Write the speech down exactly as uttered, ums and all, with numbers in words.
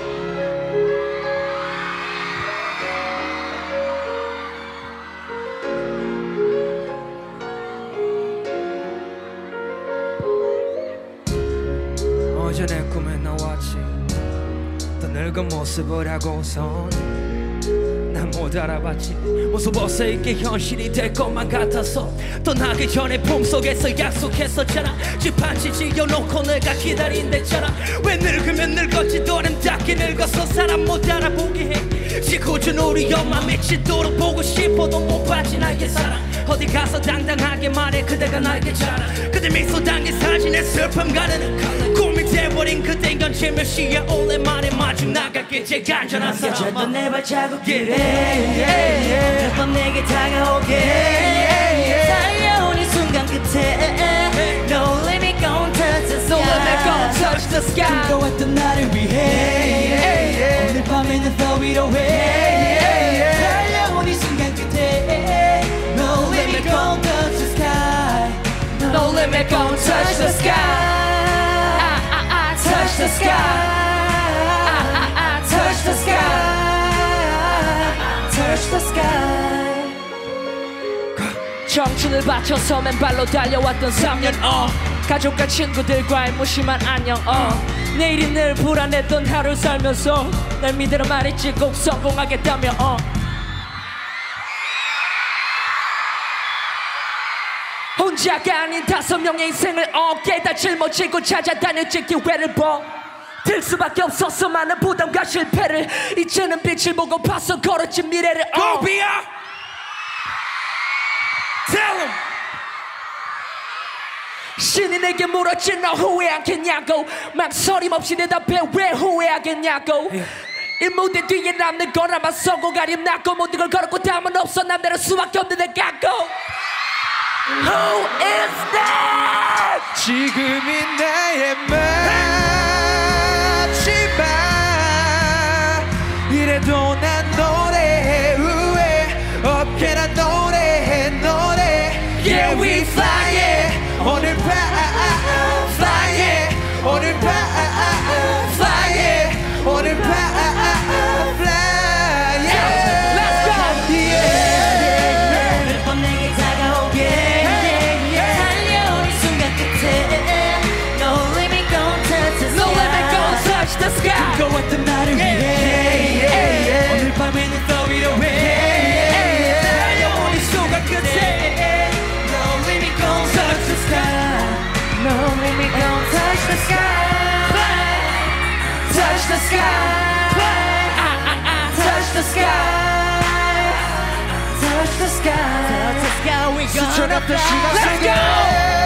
어제 내 꿈에 나왔지 또 늙은 모습을 하고선 난 못 알아봤지 모습 어색게 현실이 될 것만 같아서 떠나기 전에 품속에서 약속했었잖아 집한치 지어놓고 내가 기다린댔잖아 왜 늙으면 늙었지도 아름답게 늙어서 사람 못 알아보게 해 지구준 우리 엄마 미치도록 보고 싶어도 못 받지 나의 사랑 어디 가서 당당하게 말해 그대가 나에게 자라 그대 미소 담긴 사진에 슬픔 가르는 꿈이 돼버린 그댄 건지 몇 시에 오랜만에 마중 나갈게 제 간절한 사람 젖었던 내 발자국길에 몇 번 내게 다가오게 달려온 이 순간 끝에 No limit gon' touch the sky No limit gon' touch the sky 꿈꿔왔던 나를 위해 오늘 밤에는 더 위로해 달려온 이 순간 끝에 No limit gon' touch the sky No limit gon' touch the sky ah, ah, ah, touch the sky ah, ah, ah, touch the sky touch the sky 청춘을 바쳐서 맨발로 달려왔던 삼 년 어 가족과 친구들과의 무심한 안녕 어 내일이 늘 불안했던 하루 살면서 날 믿으라 말했지 꼭 성공하겠다며 어 혼자가 아닌 다섯 명의 인생을 어 깨닫질 못지고 찾아다녔지 기회를 보 들 수밖에 없었어 많은 부담과 실패를 이제는 빛을 보고 봤어 걸었지 미래를 어 Go Bia! Tell him! 신이 내게 물었지 너 후회 않겠냐고 망설임 없이 대답해 왜 후회하겠냐고 yeah. 이 무대 뒤에 남는 건 아마 성공가림 났고 모든 걸 걸었고 다음은 없어 남대로 수밖에 없는 내 갖고 Who is that? 지금이 나의 마지막 이래도 난 노래해 후회 없게 난 노래해 노래 Yeah we fly yeah 오늘 밤 fly yeah 오늘 밤 fly yeah 오늘 밤 fly yeah Let's go! 몇 번 내게 다가오게 달려온 이 순간 끝에 No limit gon' touch the No limit gon' touch the sky 꿈꿔왔던 나를 위해 오늘 밤에는 더 위로해 달려온 이 순간 끝에 No limit gon' touch the sky No limit gon' touch the sky Touch the sky ah, ah, ah. Touch the sky Touch the sky Touch the sky we gonna 수천 없던 시간 Let's 속에 go!